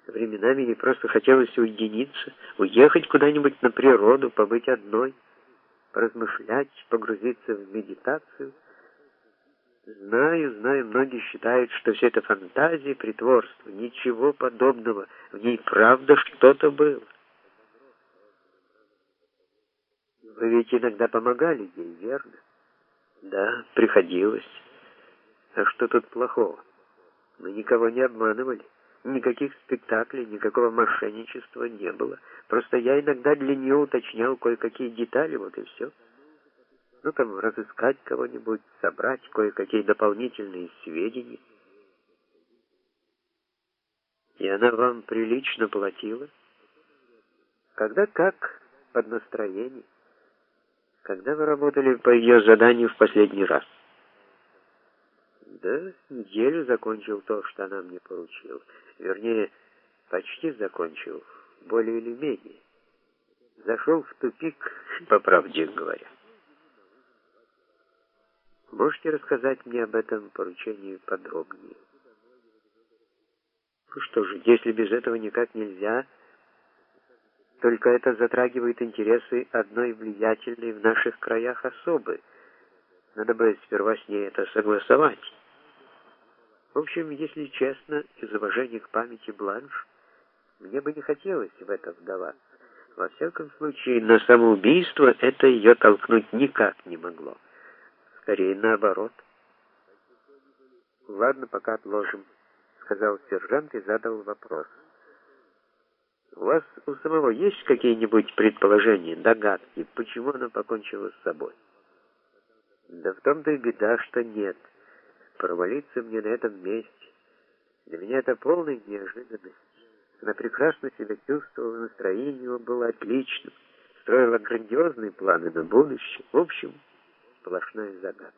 Временами ей просто хотелось уединиться, уехать куда-нибудь на природу, побыть одной, поразмышлять, погрузиться в медитацию. Знаю, многие считают, что все это фантазия, притворство. Ничего подобного. В ней правда что-то было. Вы ведь иногда помогали ей, верно? Да, приходилось. А что тут плохого? Мы никого не обманывали. Никаких спектаклей, никакого мошенничества не было. Просто я иногда для нее уточнял кое-какие детали, вот и все. Ну, там, разыскать кого-нибудь, собрать кое-какие дополнительные сведения. И она вам прилично платила? Когда как, под настроение. Когда вы работали по ее заданию в последний раз? Да, с неделю закончил то, что она мне поручила. Вернее, почти закончил, более или менее. Зашел в тупик, по правде говоря. Можете рассказать мне об этом поручении подробнее? Ну что же, если без этого никак нельзя, только это затрагивает интересы одной влиятельной в наших краях особы. Надо бы сперва с ней это согласовать. В общем, если честно, из уважения к памяти Бланш, мне бы не хотелось в это вдаваться. Во всяком случае, на самоубийство это ее толкнуть никак не могло. Скорее, наоборот. «Ладно, пока отложим», — сказал сержант и задал вопрос. «У вас у самого есть какие-нибудь предположения, догадки, почему она покончила с собой?» «Да в том-то и беда, что нет. Провалиться мне на этом месте. Для меня это полная неожиданность. Она прекрасно себя чувствовала, настроение его было отличным, строила грандиозные планы на будущее. В общем, сплошная загадка».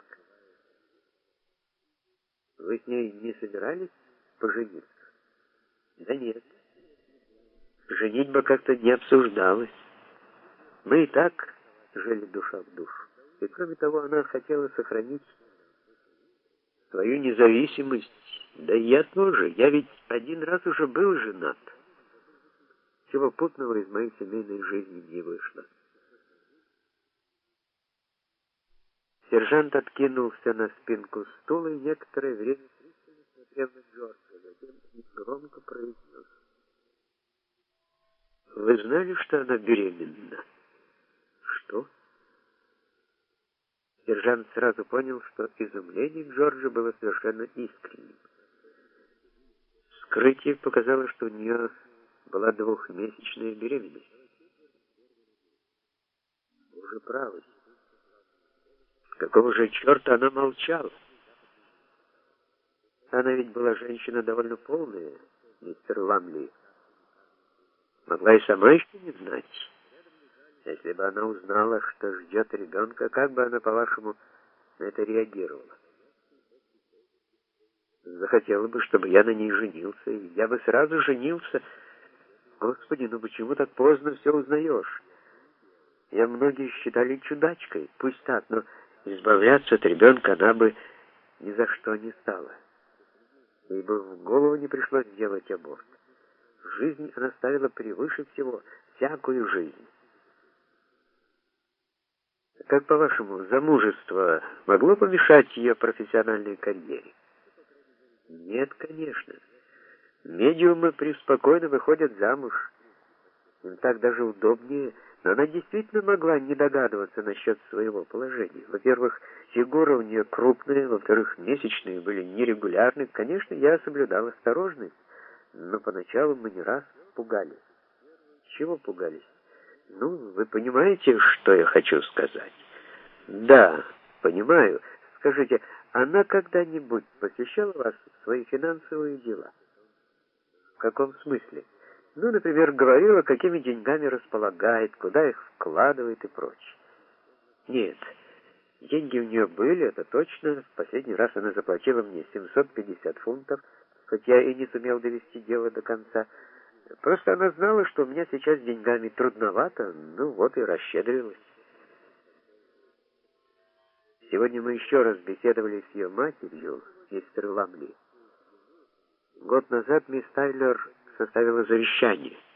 «Вы с ней не собирались пожениться?» «Да нет. Женитьба как-то не обсуждалась. Мы и так жили душа в душу. И кроме того, она хотела сохранить свою независимость. Да и я тоже. Я ведь один раз уже был женат. Чего путного из моей семейной жизни не вышло». Сержант откинулся на спинку стула и некоторое время смотрел на Джорджа, затем громко произнес: «Вы знали, что она беременна?» «Что?» Сержант сразу понял, что изумление Джорджа было совершенно искренним. Вскрытие показало, что у нее была двухмесячная беременность. Уже правы. Какого же черта она молчала? Она ведь была женщина довольно полная, мистер Ламли. Могла и сама еще не знать. Если бы она узнала, что ждет ребенка, как бы она, по-вашему, на это реагировала? Захотела бы, чтобы я на ней женился, и я бы сразу женился. Господи, ну почему так поздно все узнаешь? Я многие считали чудачкой, пусть так, но избавляться от ребенка она бы ни за что не стала. Ей бы в голову не пришло сделать аборт. Жизнь она ставила превыше всего, всякую жизнь. Как, по-вашему, замужество могло помешать ее профессиональной карьере? Нет, конечно. Медиумы преспокойно выходят замуж. Им так даже удобнее. Но она действительно могла не догадываться насчет своего положения. Во-первых, фигура у нее крупная, во-вторых, месячные были нерегулярны. Конечно, я соблюдал осторожность, но поначалу мы не раз пугались. Чего пугались? Ну, вы понимаете, что я хочу сказать? Да, понимаю. Скажите, она когда-нибудь посещала вас в свои финансовые дела? В каком смысле? Ну, например, говорила, какими деньгами располагает, куда их вкладывает и прочее. Нет, деньги у нее были, это точно. В последний раз она заплатила мне 750 фунтов, хоть я и не сумел довести дело до конца. Просто она знала, что у меня сейчас с деньгами трудновато, ну вот и расщедрилась. Сегодня мы еще раз беседовали с ее матерью, мистер Ламли. Год назад мисс Тайлер составила завещание.